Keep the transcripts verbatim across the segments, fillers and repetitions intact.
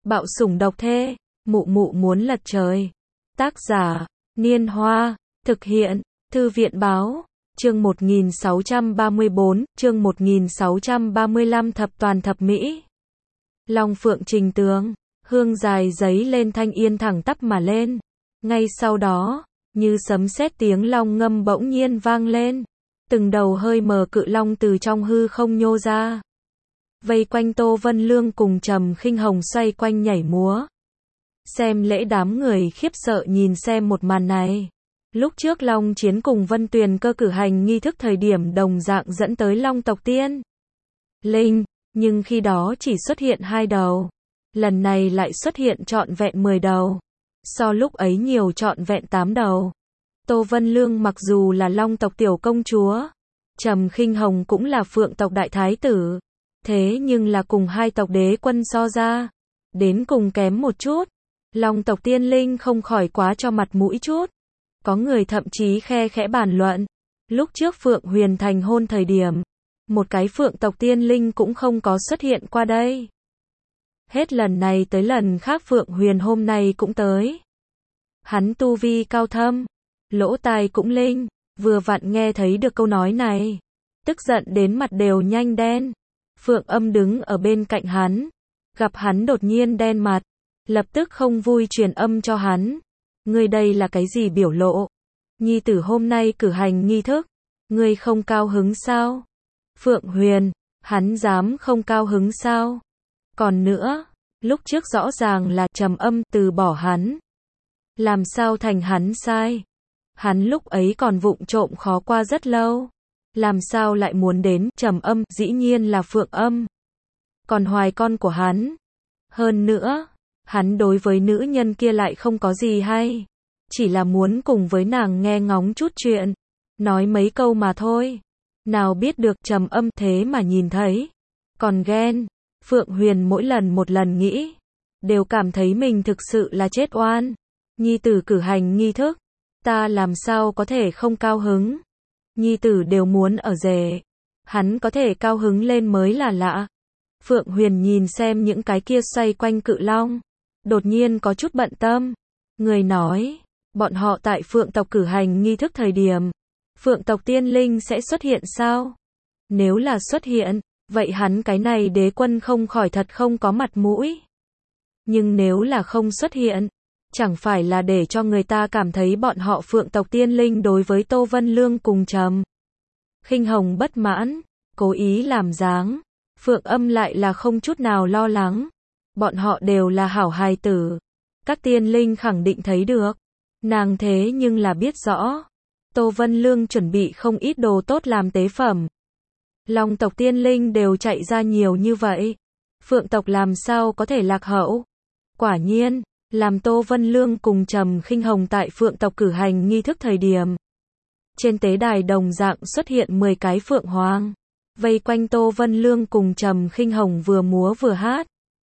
Bạo sủng độc thê, mụ mụ muốn lật trời. Tác giả, Niên Hoa, thực hiện, Thư viện Báo, chương một nghìn sáu trăm ba mươi bốn, chương một nghìn sáu trăm ba mươi lăm thập toàn thập mỹ. Long phượng trình tướng, hương dài giấy lên thanh yên thẳng tắp mà lên. Ngay sau đó, như sấm sét tiếng long ngâm bỗng nhiên vang lên. Từng đầu hơi mờ cự long từ trong hư không nhô ra. Vây quanh Tô Vân Lương cùng Trầm Khinh Hồng xoay quanh nhảy múa. Xem lễ đám người khiếp sợ nhìn xem một màn này. Lúc trước Long Chiến cùng Vân Tuyền Cơ cử hành nghi thức thời điểm đồng dạng dẫn tới Long tộc tiên linh, nhưng khi đó chỉ xuất hiện hai đầu. Lần này lại xuất hiện trọn vẹn mười đầu. So lúc ấy nhiều trọn vẹn tám đầu. Tô Vân Lương mặc dù là Long tộc tiểu công chúa, Trầm Khinh Hồng cũng là Phượng tộc đại thái tử. Thế nhưng là cùng hai tộc đế quân so ra, đến cùng kém một chút. Long tộc tiên linh không khỏi quá cho mặt mũi chút. Có người thậm chí khe khẽ bàn luận. Lúc trước Phượng Huyền thành hôn thời điểm, một cái Phượng tộc tiên linh cũng không có xuất hiện qua đây. Hết lần này tới lần khác Phượng Huyền hôm nay cũng tới. Hắn tu vi cao thâm, lỗ tai cũng linh, vừa vặn nghe thấy được câu nói này. Tức giận đến mặt đều nhanh đen. Phượng Âm đứng ở bên cạnh hắn, gặp hắn đột nhiên đen mặt, lập tức không vui truyền âm cho hắn. Ngươi đây là cái gì biểu lộ? Nhi tử hôm nay cử hành nghi thức, ngươi không cao hứng sao? Phượng Huyền, hắn dám không cao hứng sao? Còn nữa, lúc trước rõ ràng là Trầm Âm từ bỏ hắn. Làm sao thành hắn sai? Hắn lúc ấy còn vụng trộm khó qua rất lâu. Làm sao lại muốn đến Trầm Âm, dĩ nhiên là Phượng Âm. Còn hoài con của hắn. Hơn nữa, hắn đối với nữ nhân kia lại không có gì hay. Chỉ là muốn cùng với nàng nghe ngóng chút chuyện. Nói mấy câu mà thôi. Nào biết được Trầm Âm thế mà nhìn thấy. Còn ghen. Phượng Huyền mỗi lần một lần nghĩ. Đều cảm thấy mình thực sự là chết oan. Nhi tử cử hành nghi thức. Ta làm sao có thể không cao hứng. Nhi tử đều muốn ở rể. Hắn có thể cao hứng lên mới là lạ. Phượng Huyền nhìn xem những cái kia xoay quanh cự long. Đột nhiên có chút bận tâm. Người nói, bọn họ tại Phượng tộc cử hành nghi thức thời điểm. Phượng tộc tiên linh sẽ xuất hiện sao? Nếu là xuất hiện, vậy hắn cái này đế quân không khỏi thật không có mặt mũi. Nhưng nếu là không xuất hiện, chẳng phải là để cho người ta cảm thấy bọn họ Phượng tộc tiên linh đối với Tô Vân Lương cùng Trầm Khinh Hồng bất mãn, cố ý làm dáng. Phượng Âm lại là không chút nào lo lắng. Bọn họ đều là hảo hài tử. Các tiên linh khẳng định thấy được. Nàng thế nhưng là biết rõ. Tô Vân Lương chuẩn bị không ít đồ tốt làm tế phẩm. Long tộc tiên linh đều chạy ra nhiều như vậy. Phượng tộc làm sao có thể lạc hậu? Quả nhiên, làm Tô Vân Lương cùng Trầm Khinh Hồng tại Phượng tộc cử hành nghi thức thời điểm. Trên tế đài đồng dạng xuất hiện mười cái Phượng Hoàng. Vây quanh Tô Vân Lương cùng Trầm Khinh Hồng vừa múa vừa hát.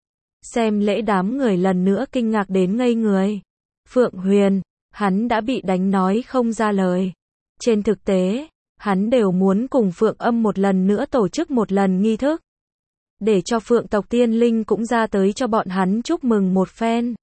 Xem lễ đám người lần nữa kinh ngạc đến ngây người. Phượng Huyền, hắn đã bị đánh nói không ra lời. Trên thực tế, hắn đều muốn cùng Phượng Âm một lần nữa tổ chức một lần nghi thức. Để cho Phượng tộc tiên linh cũng ra tới cho bọn hắn chúc mừng một phen.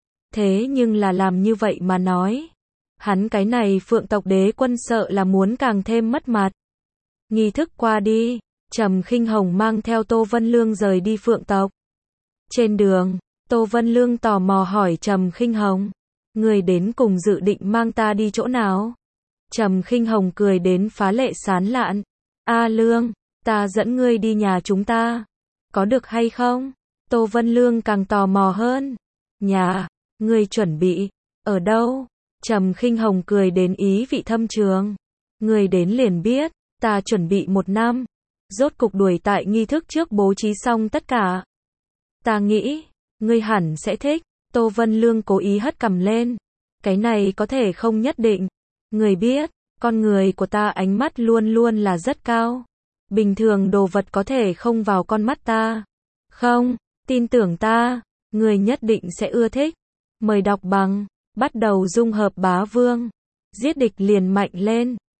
Thế nhưng là làm như vậy mà nói. Hắn cái này Phượng tộc đế quân sợ là muốn càng thêm mất mặt. Nghi thức qua đi, Trầm Khinh Hồng mang theo Tô Vân Lương rời đi Phượng tộc. Trên đường, Tô Vân Lương tò mò hỏi Trầm Khinh Hồng. Người đến cùng dự định mang ta đi chỗ nào? Trầm Khinh Hồng cười đến phá lệ sán lạn. A Lương, ta dẫn ngươi đi nhà chúng ta. Có được hay không? Tô Vân Lương càng tò mò hơn. Nhà, ngươi chuẩn bị, ở đâu? Trầm Khinh Hồng cười đến ý vị thâm trường. Ngươi đến liền biết, ta chuẩn bị một năm. Rốt cục đuổi tại nghi thức trước bố trí xong tất cả. Ta nghĩ, ngươi hẳn sẽ thích. Tô Vân Lương cố ý hất cằm lên. Cái này có thể không nhất định. Người biết, con người của ta ánh mắt luôn luôn là rất cao. Bình thường đồ vật có thể không vào con mắt ta. Không, tin tưởng ta, người nhất định sẽ ưa thích. Mời đọc bằng, bắt đầu dung hợp bá vương. Giết địch liền mạnh lên.